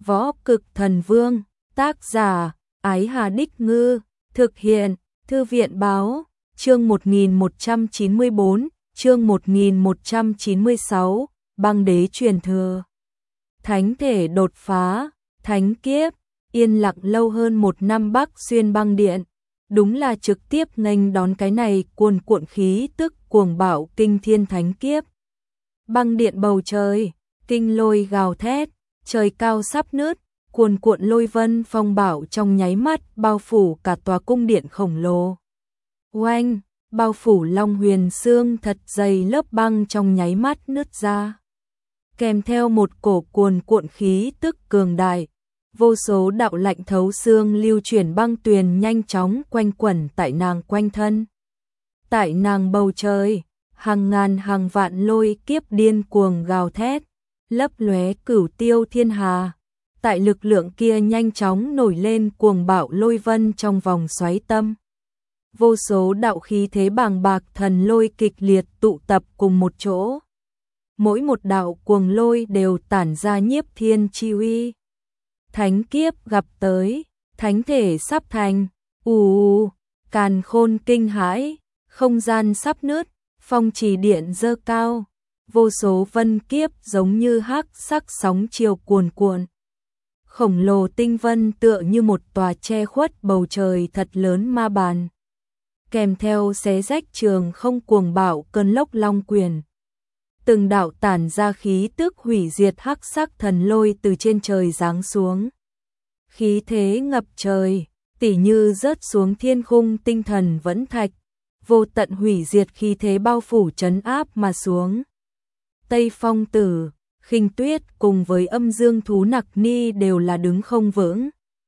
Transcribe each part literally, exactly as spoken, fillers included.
Võ Cực Thần Vương, tác giả, Ái Hà Đích Ngư, thực hiện, Thư viện Báo, chương một nghìn một trăm chín mươi bốn, chương một nghìn một trăm chín mươi sáu, băng đế truyền thừa. Thánh thể đột phá, thánh kiếp, yên lặng lâu hơn một năm Bắc Xuyên băng điện. Đúng là trực tiếp nghênh đón cái này cuồn cuộn khí tức cuồng bạo kinh thiên thánh kiếp. Băng điện bầu trời, kinh lôi gào thét, trời cao sắp nứt, cuồn cuộn lôi vân phong bạo trong nháy mắt bao phủ cả tòa cung điện khổng lồ. Oanh, bao phủ Long Huyền Xương thật dày lớp băng trong nháy mắt nứt ra. Kèm theo một cổ cuồn cuộn khí tức cường đại, vô số đạo lạnh thấu xương lưu chuyển băng tuyền nhanh chóng quanh quẩn tại nàng quanh thân. Tại nàng bầu trời, hàng ngàn hàng vạn lôi kiếp điên cuồng gào thét, lấp lóe cửu tiêu thiên hà. Tại lực lượng kia nhanh chóng nổi lên cuồng bạo lôi vân trong vòng xoáy tâm. Vô số đạo khí thế bàng bạc thần lôi kịch liệt tụ tập cùng một chỗ. Mỗi một đạo cuồng lôi đều tản ra nhiếp thiên chi uy. Thánh kiếp gặp tới, thánh thể sắp thành, ù ù, càn khôn kinh hãi, không gian sắp nứt, phong trì điện dơ cao, vô số vân kiếp giống như hắc sắc sóng chiều cuồn cuộn. Khổng lồ tinh vân tựa như một tòa che khuất bầu trời thật lớn ma bàn. Kèm theo xé rách trường không cuồng bạo cơn lốc long quyền. Từng đạo tản ra khí tức hủy diệt hắc sắc thần lôi từ trên trời giáng xuống. Khí thế ngập trời, tỉ như rớt xuống thiên khung tinh thần vẫn thạch, vô tận hủy diệt khí thế bao phủ trấn áp mà xuống. Tây Phong Tử, Khinh Tuyết cùng với Âm Dương thú Nặc Ni đều là đứng không vững.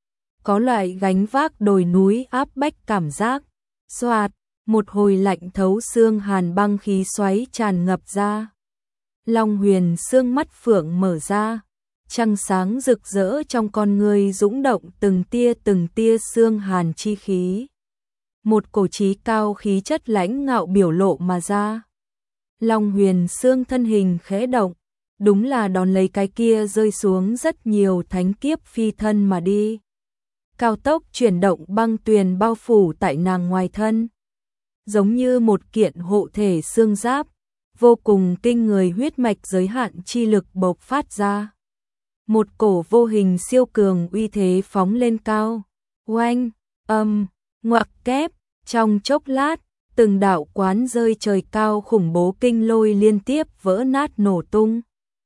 Có loại gánh vác đồi núi áp bách cảm giác. Xoạt, một hồi lạnh thấu xương hàn băng khí xoáy tràn ngập ra. Long Huyền Xương mắt phượng mở ra, trăng sáng rực rỡ trong con người dũng động từng tia từng tia xương hàn chi khí. Một cổ chí cao khí chất lãnh ngạo biểu lộ mà ra. Long Huyền Xương thân hình khẽ động, đúng là đón lấy cái kia rơi xuống rất nhiều thánh kiếp phi thân mà đi. Cao tốc chuyển động băng tuyền bao phủ tại nàng ngoài thân. Giống như một kiện hộ thể xương giáp, vô cùng kinh người huyết mạch giới hạn chi lực bộc phát ra. Một cổ vô hình siêu cường uy thế phóng lên cao. Oanh, âm, ngoặc kép, trong chốc lát, từng đạo quán rơi trời cao khủng bố kinh lôi liên tiếp vỡ nát nổ tung.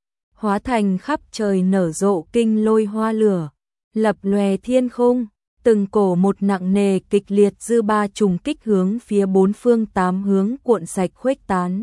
Hóa thành khắp trời nở rộ kinh lôi hoa lửa, lập lòe thiên khung, từng cổ một nặng nề kịch liệt dư ba trùng kích hướng phía bốn phương tám hướng cuộn sạch khuếch tán.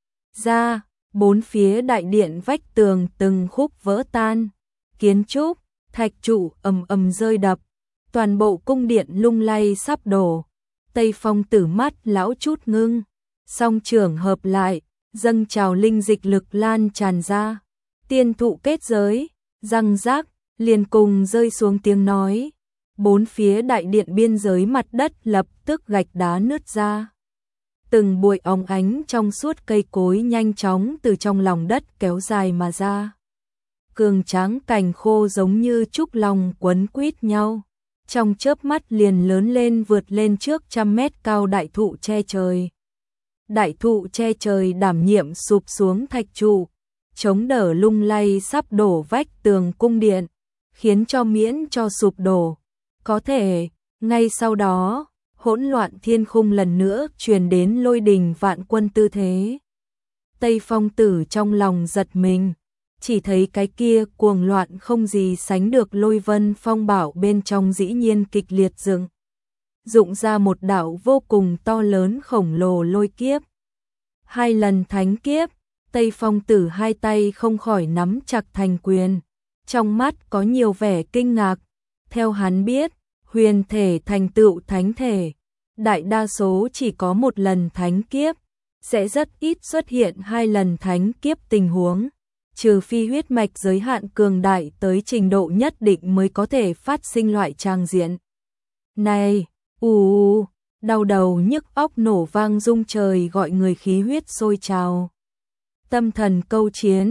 Ra, bốn phía đại điện vách tường từng khúc vỡ tan, kiến trúc, thạch trụ ầm ầm rơi đập, toàn bộ cung điện lung lay sắp đổ. Tây Phong Tử mắt lão chút ngưng, song trưởng hợp lại, dâng trào linh dịch lực lan tràn ra. Tiên thụ kết giới, răng rác, liền cùng rơi xuống tiếng nói. Bốn phía đại điện biên giới mặt đất lập tức gạch đá nứt ra. Từng bụi óng ánh trong suốt cây cối nhanh chóng từ trong lòng đất kéo dài mà ra. Cường tráng cành khô giống như trúc long quấn quýt nhau. Trong chớp mắt liền lớn lên vượt lên trước trăm mét cao đại thụ che trời. Đại thụ che trời đảm nhiệm sụp xuống thạch trụ, chống đỡ lung lay sắp đổ vách tường cung điện, khiến cho miễn cho sụp đổ. Có thể, ngay sau đó, hỗn loạn thiên khung lần nữa truyền đến lôi đình vạn quân tư thế. Tây Phong Tử trong lòng giật mình, chỉ thấy cái kia cuồng loạn không gì sánh được lôi vân phong bảo bên trong dĩ nhiên kịch liệt dựng. Dụng ra một đạo vô cùng to lớn khổng lồ lôi kiếp. Hai lần thánh kiếp, Tây Phong Tử hai tay không khỏi nắm chặt thành quyền. Trong mắt có nhiều vẻ kinh ngạc. Theo hắn biết, huyền thể thành tựu thánh thể, đại đa số chỉ có một lần thánh kiếp, sẽ rất ít xuất hiện hai lần thánh kiếp tình huống, trừ phi huyết mạch giới hạn cường đại tới trình độ nhất định mới có thể phát sinh loại trang diện. Này, ù ù, đau đầu nhức óc nổ vang rung trời gọi người khí huyết sôi trào. Tâm thần câu chiến,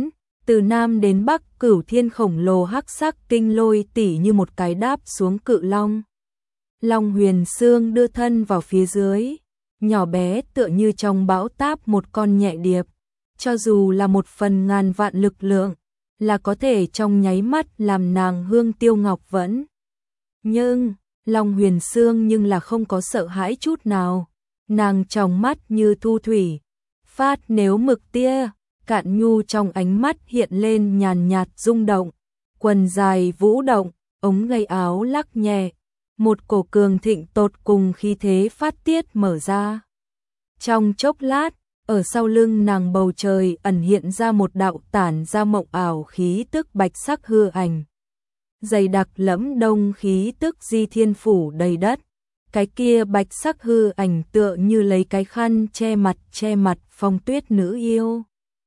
Từ Nam đến Bắc, Cửu Thiên khổng lồ hắc sắc kinh lôi tỉ như một cái đáp xuống cự long. Long Huyền Xương đưa thân vào phía dưới, nhỏ bé tựa như trong bão táp một con nhẹ điệp, cho dù là một phần ngàn vạn lực lượng, là có thể trong nháy mắt làm nàng hương tiêu ngọc vẫn. Nhưng, Long Huyền Xương nhưng là không có sợ hãi chút nào, nàng trong mắt như thu thủy, phát nếu mực tia, cạn nhu trong ánh mắt hiện lên nhàn nhạt rung động, quần dài vũ động, ống gây áo lắc nhẹ, một cổ cường thịnh tột cùng khí thế phát tiết mở ra. Trong chốc lát, ở sau lưng nàng bầu trời ẩn hiện ra một đạo tản ra mộng ảo khí tức bạch sắc hư ảnh. Dày đặc lẫm đông khí tức di thiên phủ đầy đất. Cái kia bạch sắc hư ảnh tựa như lấy cái khăn che mặt che mặt Phong Tuyết nữ yêu.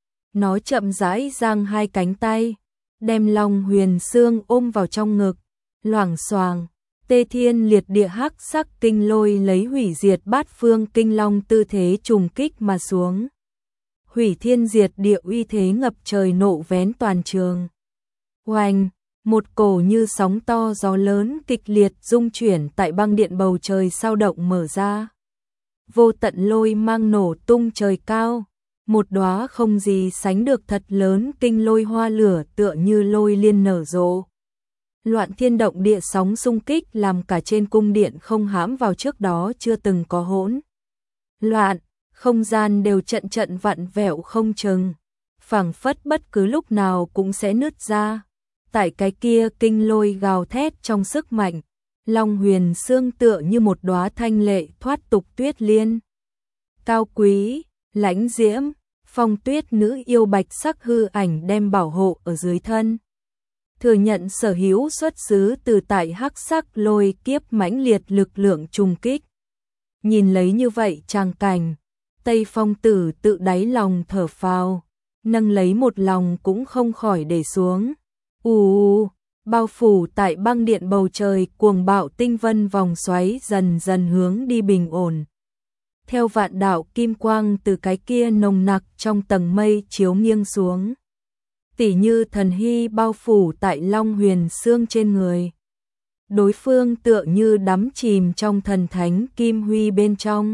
Nó chậm rãi giang hai cánh tay, đem Long Huyền Xương ôm vào trong ngực, loảng xoảng. Tê thiên liệt địa hắc sắc kinh lôi lấy hủy diệt bát phương kinh long tư thế trùng kích mà xuống. Hủy thiên diệt địa uy thế ngập trời nộ vén toàn trường. Oanh, một cổ như sóng to gió lớn kịch liệt rung chuyển tại băng điện bầu trời sao động mở ra. Vô tận lôi mang nổ tung trời cao, một đóa không gì sánh được thật lớn kinh lôi hoa lửa tựa như lôi liên nở rộ. Loạn thiên động địa sóng xung kích làm cả trên cung điện không hãm vào trước đó chưa từng có hỗn loạn, không gian đều trận trận vặn vẹo không chừng, phảng phất bất cứ lúc nào cũng sẽ nứt ra. Tại cái kia kinh lôi gào thét trong sức mạnh, Long Huyền Xương tựa như một đóa thanh lệ thoát tục tuyết liên. Cao quý, lãnh diễm, Phong Tuyết nữ yêu bạch sắc hư ảnh đem bảo hộ ở dưới thân. Thừa nhận sở hữu xuất xứ từ tại hắc sắc lôi kiếp mãnh liệt lực lượng trùng kích. Nhìn lấy như vậy tràng cảnh, Tây Phong Tử tự đáy lòng thở phào, nâng lấy một lòng cũng không khỏi để xuống. Ù ù, bao phủ tại băng điện bầu trời cuồng bạo tinh vân vòng xoáy dần dần hướng đi bình ổn. Theo vạn đạo kim quang từ cái kia nồng nặc trong tầng mây chiếu nghiêng xuống. Tỉ như thần hy bao phủ tại Long Huyền Xương trên người. Đối phương tựa như đắm chìm trong thần thánh kim huy bên trong.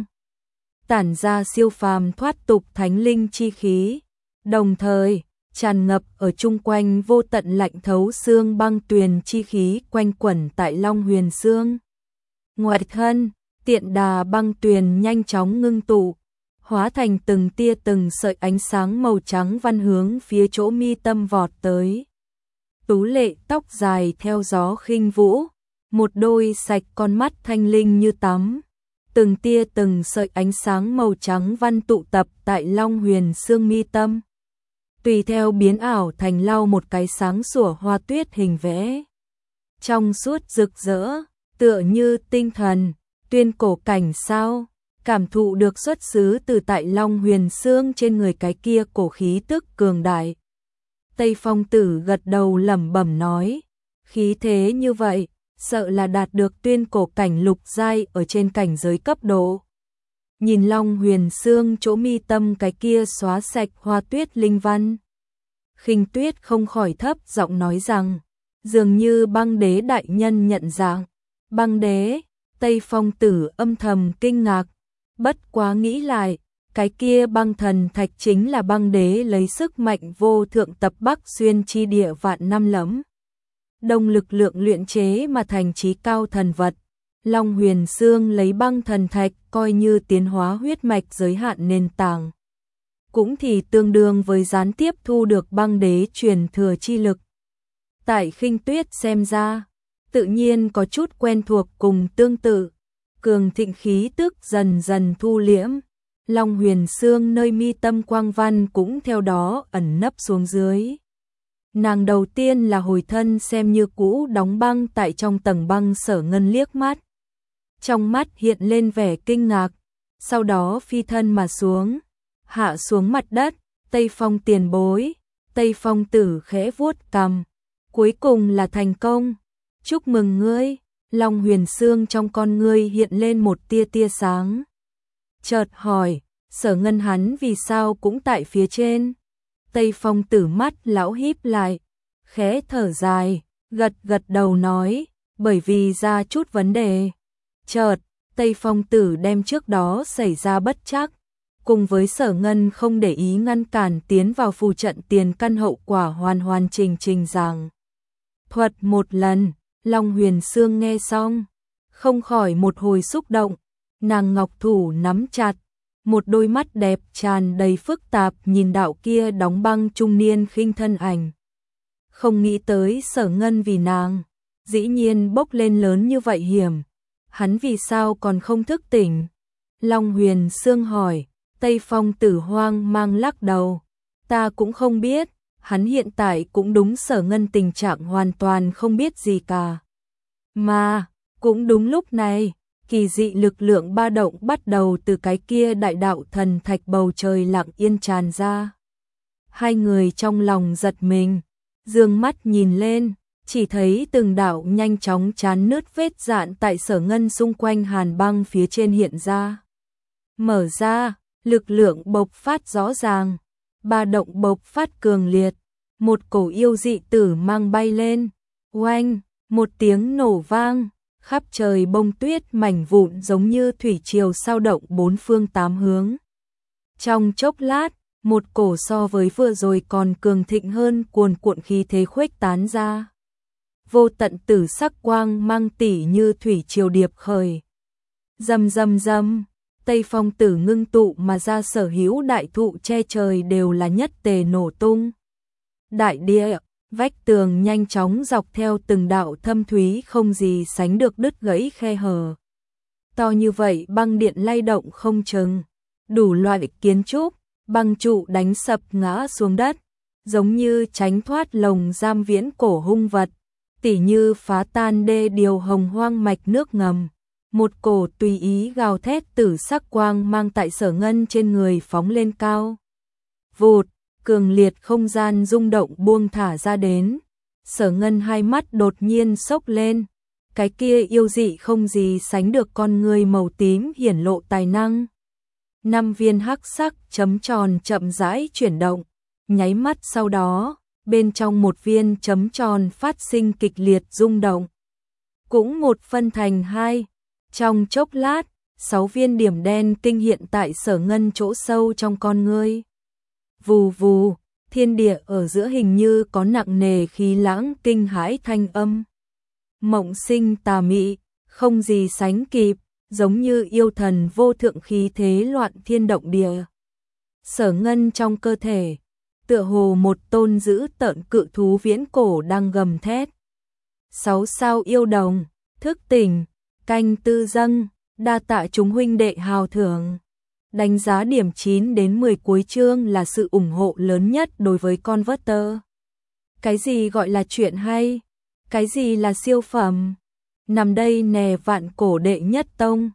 Tản ra siêu phàm thoát tục thánh linh chi khí. Đồng thời, tràn ngập ở chung quanh vô tận lạnh thấu xương băng tuyền chi khí quanh quẩn tại Long Huyền Xương. Ngoài thân, tiện đà băng tuyền nhanh chóng ngưng tụ, hóa thành từng tia từng sợi ánh sáng màu trắng văn hướng phía chỗ mi tâm vọt tới. Tú lệ tóc dài theo gió khinh vũ, một đôi sạch con mắt thanh linh như tắm. Từng tia từng sợi ánh sáng màu trắng văn tụ tập tại Long Huyền Xương mi tâm. Tùy theo biến ảo thành lau một cái sáng sủa hoa tuyết hình vẽ. Trong suốt rực rỡ, tựa như tinh thần, tuyên cổ cảnh sao. Cảm thụ được xuất xứ từ tại Long Huyền Xương trên người cái kia cổ khí tức cường đại. Tây Phong Tử gật đầu lẩm bẩm nói, khí thế như vậy, sợ là đạt được tuyên cổ cảnh lục giai ở trên cảnh giới cấp độ. Nhìn Long Huyền Xương chỗ mi tâm cái kia xóa sạch hoa tuyết linh văn. Khinh Tuyết không khỏi thấp giọng nói rằng, dường như băng đế đại nhân nhận dạng. Băng đế, Tây Phong Tử âm thầm kinh ngạc. Bất quá nghĩ lại, cái kia băng thần thạch chính là băng đế lấy sức mạnh vô thượng tập Bắc xuyên chi địa vạn năm lẫm. Đông lực lượng luyện chế mà thành chí cao thần vật. Long Huyền Xương lấy băng thần thạch coi như tiến hóa huyết mạch giới hạn nền tảng. Cũng thì tương đương với gián tiếp thu được băng đế truyền thừa chi lực. Tại Khinh Tuyết xem ra, tự nhiên có chút quen thuộc cùng tương tự. Cường thịnh khí tức dần dần thu liễm, Long Huyền Xương nơi mi tâm quang văn cũng theo đó ẩn nấp xuống dưới. Nàng đầu tiên là hồi thân xem như cũ đóng băng tại trong tầng băng Sở Ngân liếc mắt. Trong mắt hiện lên vẻ kinh ngạc, sau đó phi thân mà xuống, hạ xuống mặt đất. Tây Phong tiền bối, Tây Phong Tử khẽ vuốt cằm, cuối cùng là thành công, chúc mừng ngươi. Long Huyền Xương trong con ngươi hiện lên một tia tia sáng. Chợt hỏi, Sở Ngân hắn vì sao cũng tại phía trên? Tây Phong Tử mắt lão híp lại, khẽ thở dài, gật gật đầu nói, bởi vì ra chút vấn đề. Chợt, Tây Phong Tử đem trước đó xảy ra bất trắc, cùng với Sở Ngân không để ý ngăn cản tiến vào phù trận tiền căn hậu quả hoàn hoàn trình trình rằng. Thuật một lần, Long Huyền Sương nghe xong, không khỏi một hồi xúc động, nàng ngọc thủ nắm chặt, một đôi mắt đẹp tràn đầy phức tạp nhìn đạo kia đóng băng trung niên khinh thân ảnh. Không nghĩ tới Sở Ngân vì nàng, dĩ nhiên bốc lên lớn như vậy hiểm, hắn vì sao còn không thức tỉnh? Long Huyền Sương hỏi. Tây Phong Tử hoang mang lắc đầu, ta cũng không biết, hắn hiện tại cũng đúng Sở Ngân tình trạng hoàn toàn không biết gì cả. Mà, cũng đúng lúc này, kỳ dị lực lượng ba động bắt đầu từ cái kia đại đạo thần thạch bầu trời lặng yên tràn ra. Hai người trong lòng giật mình, dương mắt nhìn lên, chỉ thấy từng đạo nhanh chóng chán nứt vết dạn tại Sở Ngân xung quanh hàn băng phía trên hiện ra. Mở ra, lực lượng bộc phát rõ ràng, ba động bộc phát cường liệt, một cổ yêu dị tử mang bay lên, oanh, một tiếng nổ vang, khắp trời bông tuyết mảnh vụn giống như thủy triều sao động bốn phương tám hướng. Trong chốc lát, một cổ so với vừa rồi còn cường thịnh hơn cuồn cuộn khí thế khuếch tán ra. Vô tận tử sắc quang mang tỉ như thủy triều điệp khởi. Rầm rầm rầm. Tây Phong Tử ngưng tụ mà ra sở hữu đại thụ che trời đều là nhất tề nổ tung. Đại địa, vách tường nhanh chóng dọc theo từng đạo thâm thúy không gì sánh được đứt gãy khe hở. To như vậy băng điện lay động không chừng, đủ loại kiến trúc, băng trụ đánh sập ngã xuống đất, giống như tránh thoát lồng giam viễn cổ hung vật, tỉ như phá tan đê điều hồng hoang mạch nước ngầm. Một cổ tùy ý gào thét tử sắc quang mang tại Sở Ngân trên người phóng lên cao. Vụt, cường liệt không gian rung động buông thả ra đến. Sở Ngân hai mắt đột nhiên sốc lên. Cái kia yêu dị không gì sánh được con người màu tím hiển lộ tài năng. Năm viên hắc sắc chấm tròn chậm rãi chuyển động. Nháy mắt sau đó, bên trong một viên chấm tròn phát sinh kịch liệt rung động. Cũng một phân thành hai. Trong chốc lát, sáu viên điểm đen kinh hiện tại Sở Ngân chỗ sâu trong con ngươi. Vù vù, thiên địa ở giữa hình như có nặng nề khí lãng kinh hãi thanh âm. Mộng sinh tà mị, không gì sánh kịp, giống như yêu thần vô thượng khí thế loạn thiên động địa. Sở Ngân trong cơ thể, tựa hồ một tôn dữ tợn cự thú viễn cổ đang gầm thét. Sáu sao yêu đồng, thức tỉnh. Canh tư dâng, đa tạ chúng huynh đệ hào thưởng. Đánh giá điểm chín đến mười cuối chương là sự ủng hộ lớn nhất đối với Converter. Cái gì gọi là chuyện hay? Cái gì là siêu phẩm? Nằm đây nè vạn cổ đệ nhất tông,